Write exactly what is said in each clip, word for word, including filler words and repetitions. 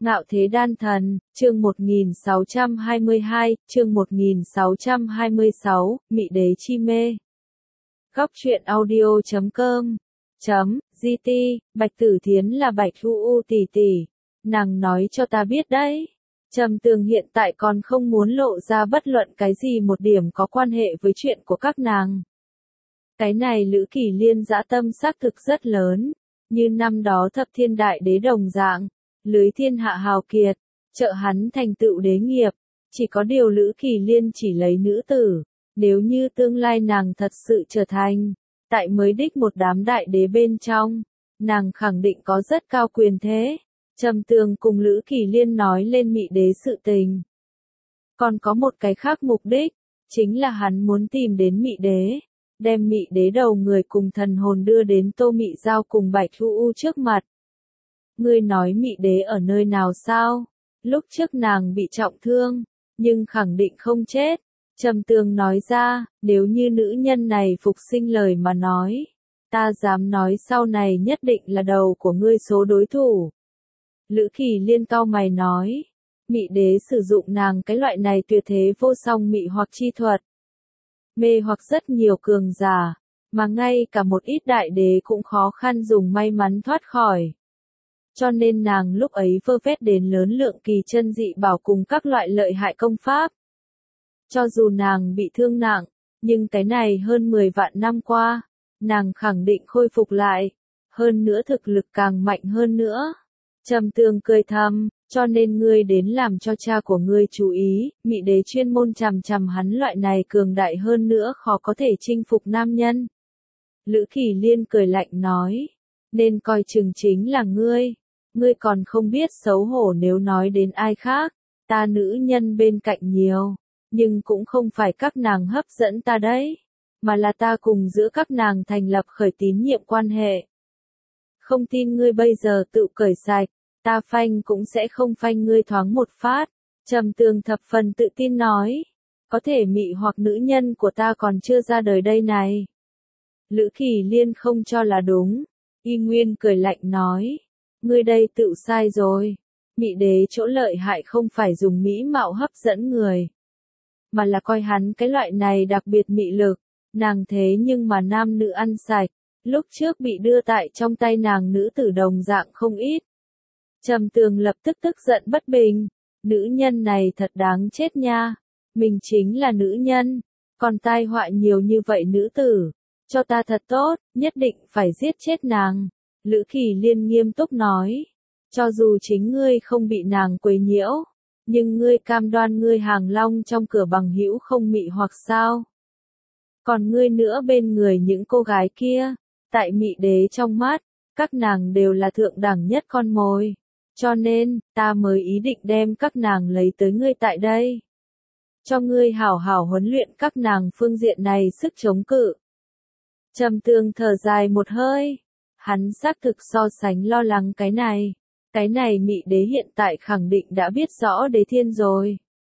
Ngạo Thế Đan Thần, chương một nghìn sáu trăm hai mươi hai, chương một nghìn sáu trăm hai mươi sáu, Mị Đế Chi Mê. Góc truyện audio chấm com chấm gt, Bạch Tử Thiến là Bạch U U tỷ tỷ. Nàng nói cho ta biết đấy. Trầm Tường hiện tại còn không muốn lộ ra bất luận cái gì một điểm có quan hệ với chuyện của các nàng. Cái này Lữ Kỳ Liên dã tâm xác thực rất lớn, như năm đó Thập Thiên Đại Đế đồng dạng, lưới thiên hạ hào kiệt, trợ hắn thành tựu đế nghiệp. Chỉ có điều Lữ Kỳ Liên chỉ lấy nữ tử, nếu như tương lai nàng thật sự trở thành, tại mới đích một đám đại đế bên trong, nàng khẳng định có rất cao quyền thế. Trầm Tường cùng Lữ Kỳ Liên nói lên Mị Đế sự tình. Còn có một cái khác mục đích, chính là hắn muốn tìm đến Mị Đế, đem Mị Đế đầu người cùng thần hồn đưa đến Tô Mị Giao cùng Bạch U U trước mặt. Ngươi nói Mị Đế ở nơi nào sao? Lúc trước nàng bị trọng thương, nhưng khẳng định không chết. Trầm Tường nói ra, nếu như nữ nhân này phục sinh lời mà nói, ta dám nói sau này nhất định là đầu của ngươi số đối thủ. Lữ Kỳ Liên cau mày nói, Mị Đế sử dụng nàng cái loại này tuyệt thế vô song mị hoặc chi thuật, mê hoặc rất nhiều cường giả, mà ngay cả một ít đại đế cũng khó khăn dùng may mắn thoát khỏi. Cho nên nàng lúc ấy vơ vét đến lớn lượng kỳ chân dị bảo cùng các loại lợi hại công pháp. Cho dù nàng bị thương nặng, nhưng cái này hơn mười vạn năm qua, nàng khẳng định khôi phục lại, hơn nữa thực lực càng mạnh hơn nữa. Trầm Tường cười thầm, cho nên ngươi đến làm cho cha của ngươi chú ý, Mị Đế chuyên môn chằm chằm hắn loại này cường đại hơn nữa khó có thể chinh phục nam nhân. Lữ Kỳ Liên cười lạnh nói, nên coi chừng chính là ngươi, ngươi còn không biết xấu hổ nếu nói đến ai khác, ta nữ nhân bên cạnh nhiều, nhưng cũng không phải các nàng hấp dẫn ta đấy, mà là ta cùng giữa các nàng thành lập khởi tín nhiệm quan hệ. Không tin ngươi bây giờ tự cởi sạch, ta phanh cũng sẽ không phanh ngươi thoáng một phát. Trầm Tường thập phần tự tin nói, có thể mị hoặc nữ nhân của ta còn chưa ra đời đây này. Lữ Kỳ Liên không cho là đúng, y nguyên cười lạnh nói, ngươi đây tự sai rồi. Mị Đế chỗ lợi hại không phải dùng mỹ mạo hấp dẫn người, mà là coi hắn cái loại này đặc biệt mị lực. Nàng thế nhưng mà nam nữ ăn sạch, lúc trước bị đưa tại trong tay nàng nữ tử đồng dạng không ít. Trầm Tường lập tức tức giận bất bình, nữ nhân này thật đáng chết nha, mình chính là nữ nhân, còn tai họa nhiều như vậy nữ tử, cho ta thật tốt, nhất định phải giết chết nàng. Lữ Kỳ Liên nghiêm túc nói, cho dù chính ngươi không bị nàng quấy nhiễu, nhưng ngươi cam đoan ngươi Hàng Long trong cửa bằng hữu không mị hoặc sao? Còn ngươi nữa bên người những cô gái kia, tại Mị Đế trong mắt, các nàng đều là thượng đẳng nhất con mồi, cho nên, ta mới ý định đem các nàng lấy tới ngươi tại đây. Cho ngươi hảo hảo huấn luyện các nàng phương diện này sức chống cự. Trầm Tường thở dài một hơi, hắn xác thực so sánh lo lắng cái này. Cái này Mị Đế hiện tại khẳng định đã biết rõ đế thiên rồi.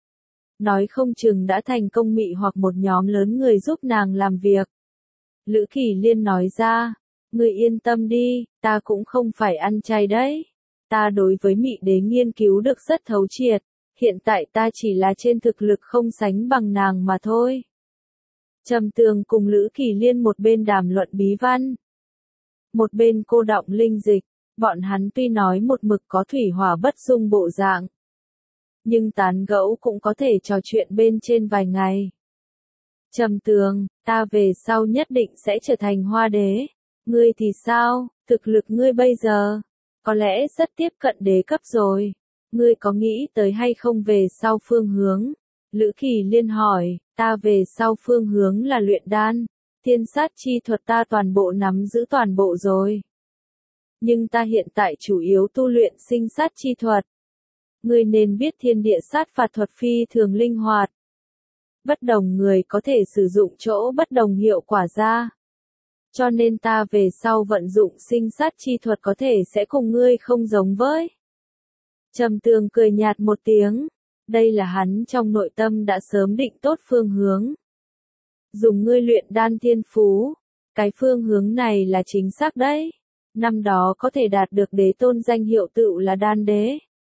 Nói không chừng đã thành công mị hoặc một nhóm lớn người giúp nàng làm việc. Lữ Kỳ Liên nói ra, ngươi yên tâm đi, ta cũng không phải ăn chay đấy. Ta đối với Mị Đế nghiên cứu được rất thấu triệt, hiện tại ta chỉ là trên thực lực không sánh bằng nàng mà thôi. Trầm Tường cùng Lữ Kỳ Liên một bên đàm luận bí văn, một bên cô đọng linh dịch. Bọn hắn tuy nói một mực có thủy hỏa bất dung bộ dạng, nhưng tán gẫu cũng có thể trò chuyện bên trên vài ngày. Trầm Tường, ta về sau nhất định sẽ trở thành hoa đế. Ngươi thì sao, thực lực ngươi bây giờ, có lẽ rất tiếp cận đế cấp rồi. Ngươi có nghĩ tới hay không về sau phương hướng? Lữ Kỳ Liên hỏi, ta về sau phương hướng là luyện đan, thiên sát chi thuật ta toàn bộ nắm giữ toàn bộ rồi. Nhưng ta hiện tại chủ yếu tu luyện sinh sát chi thuật. Ngươi nên biết thiên địa sát phạt thuật phi thường linh hoạt. Bất đồng người có thể sử dụng chỗ bất đồng hiệu quả ra. Cho nên ta về sau vận dụng sinh sát chi thuật có thể sẽ cùng ngươi không giống với. Trầm Tường cười nhạt một tiếng. Đây là hắn trong nội tâm đã sớm định tốt phương hướng. Dùng ngươi luyện đan thiên phú. Cái phương hướng này là chính xác đấy. Năm đó có thể đạt được đế tôn danh hiệu tựu là đan đế.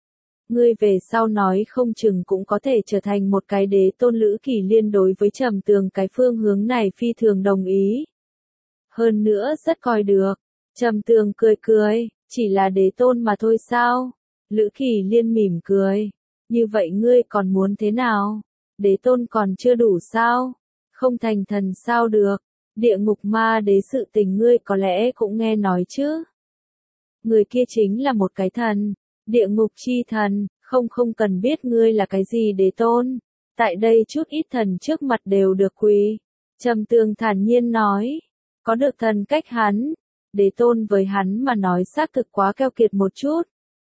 Ngươi về sau nói không chừng cũng có thể trở thành một cái đế tôn. Lữ Kỳ Liên đối với Trầm Tường cái phương hướng này phi thường đồng ý. Hơn nữa rất coi được. Trầm Tường cười cười, chỉ là đế tôn mà thôi sao? Lữ Kỳ Liên mỉm cười. Như vậy ngươi còn muốn thế nào? Đế tôn còn chưa đủ sao? Không thành thần sao được? Địa ngục ma đế sự tình ngươi có lẽ cũng nghe nói chứ? Người kia chính là một cái thần. Địa ngục chi thần, không không cần biết ngươi là cái gì đế tôn. Tại đây chút ít thần trước mặt đều được quỳ. Trầm Tường thản nhiên nói. Có được thần cách hắn. Đế tôn với hắn mà nói xác thực quá keo kiệt một chút.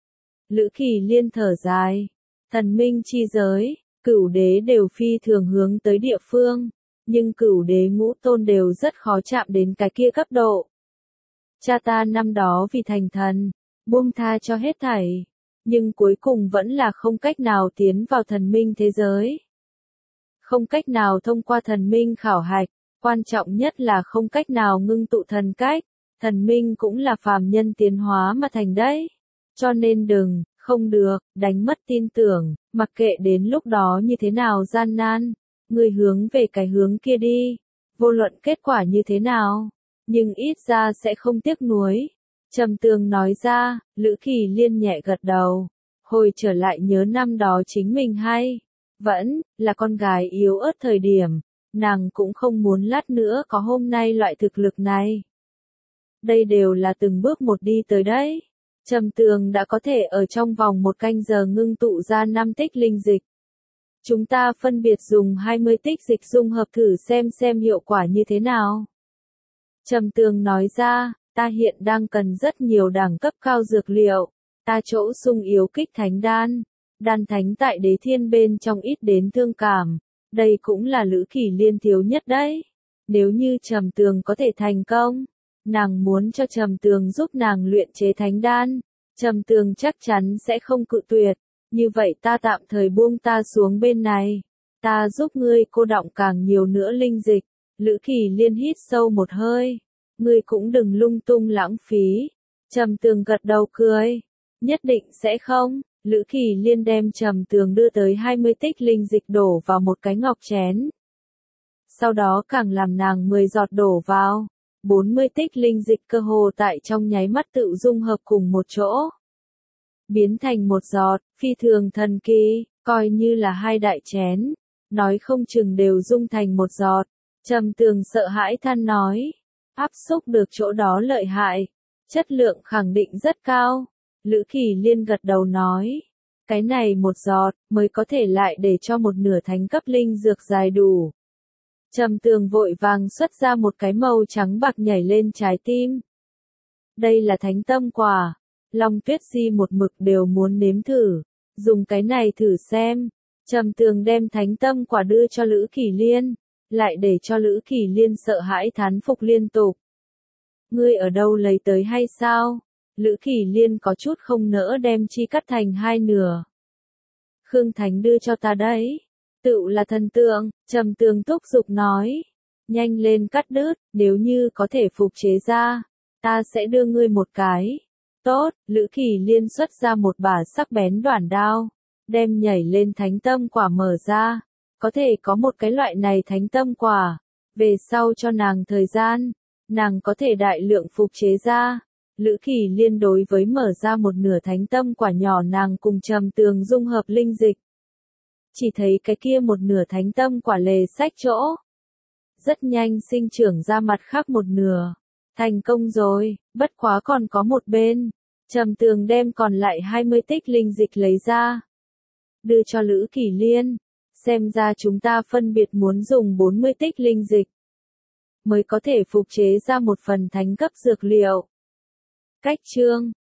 Lữ Kỳ Liên thở dài. Thần minh chi giới, cửu đế đều phi thường hướng tới địa phương. Nhưng cửu đế ngũ tôn đều rất khó chạm đến cái kia cấp độ. Cha ta năm đó vì thành thần, buông tha cho hết thảy. Nhưng cuối cùng vẫn là không cách nào tiến vào thần minh thế giới. Không cách nào thông qua thần minh khảo hạch. Quan trọng nhất là không cách nào ngưng tụ thần cách. Thần minh cũng là phàm nhân tiến hóa mà thành đấy. Cho nên đừng, không được, đánh mất tin tưởng, mặc kệ đến lúc đó như thế nào gian nan. Người hướng về cái hướng kia đi. Vô luận kết quả như thế nào. Nhưng ít ra sẽ không tiếc nuối. Trầm Tường nói ra, Lữ Kỳ Liên nhẹ gật đầu. Hồi trở lại nhớ năm đó chính mình hay. Vẫn, là con gái yếu ớt thời điểm. Nàng cũng không muốn lát nữa có hôm nay loại thực lực này. Đây đều là từng bước một đi tới đấy. Trầm Tường đã có thể ở trong vòng một canh giờ ngưng tụ ra năm tích linh dịch. Chúng ta phân biệt dùng hai mươi tích dịch dung hợp thử xem xem hiệu quả như thế nào. Trầm Tường nói ra, ta hiện đang cần rất nhiều đẳng cấp cao dược liệu. Ta chỗ sung yếu kích thánh đan. Đan thánh tại đế thiên bên trong ít đến thương cảm. Đây cũng là Lữ Kỳ Liên thiếu nhất đấy. Nếu như Trầm Tường có thể thành công, nàng muốn cho Trầm Tường giúp nàng luyện chế thánh đan. Trầm Tường chắc chắn sẽ không cự tuyệt. Như vậy ta tạm thời buông ta xuống bên này. Ta giúp ngươi cô đọng càng nhiều nữa linh dịch. Lữ Kỳ Liên hít sâu một hơi. Ngươi cũng đừng lung tung lãng phí. Trầm Tường gật đầu cười. Nhất định sẽ không. Lữ Kỳ Liên đem Trầm Tường đưa tới hai mươi tích linh dịch đổ vào một cái ngọc chén. Sau đó càng làm nàng mười giọt đổ vào. bốn mươi tích linh dịch cơ hồ tại trong nháy mắt tự dung hợp cùng một chỗ. Biến thành một giọt, phi thường thần kỳ, coi như là hai đại chén. Nói không chừng đều dung thành một giọt. Trầm Tường sợ hãi than nói. Áp xúc được chỗ đó lợi hại. Chất lượng khẳng định rất cao. Lữ Kỳ Liên gật đầu nói. Cái này một giọt, mới có thể lại để cho một nửa thánh cấp linh dược dài đủ. Trầm Tường vội vàng xuất ra một cái màu trắng bạc nhảy lên trái tim. Đây là thánh tâm quả. Long Tuyết Di một mực đều muốn nếm thử. Dùng cái này thử xem. Trầm Tường đem thánh tâm quả đưa cho Lữ Kỳ Liên. Lại để cho Lữ Kỳ Liên sợ hãi thán phục liên tục. Ngươi ở đâu lấy tới hay sao? Lữ Kỳ Liên có chút không nỡ đem chi cắt thành hai nửa. Khương Thánh đưa cho ta đấy. Tựu là thần tượng, Trầm Tường thúc giục nói. Nhanh lên cắt đứt, nếu như có thể phục chế ra. Ta sẽ đưa ngươi một cái. Tốt, Lữ Kỳ Liên xuất ra một bả sắc bén đoản đao. Đem nhảy lên thánh tâm quả mở ra. Có thể có một cái loại này thánh tâm quả. Về sau cho nàng thời gian. Nàng có thể đại lượng phục chế ra. Lữ Kỳ Liên đối với mở ra một nửa thánh tâm quả nhỏ nàng cùng Trầm Tường dung hợp linh dịch. Chỉ thấy cái kia một nửa thánh tâm quả lề sách chỗ. Rất nhanh sinh trưởng ra mặt khác một nửa. Thành công rồi, bất quá còn có một bên. Trầm Tường đem còn lại hai mươi tích linh dịch lấy ra. Đưa cho Lữ Kỳ Liên. Xem ra chúng ta phân biệt muốn dùng bốn mươi tích linh dịch. Mới có thể phục chế ra một phần thánh cấp dược liệu. Cách chương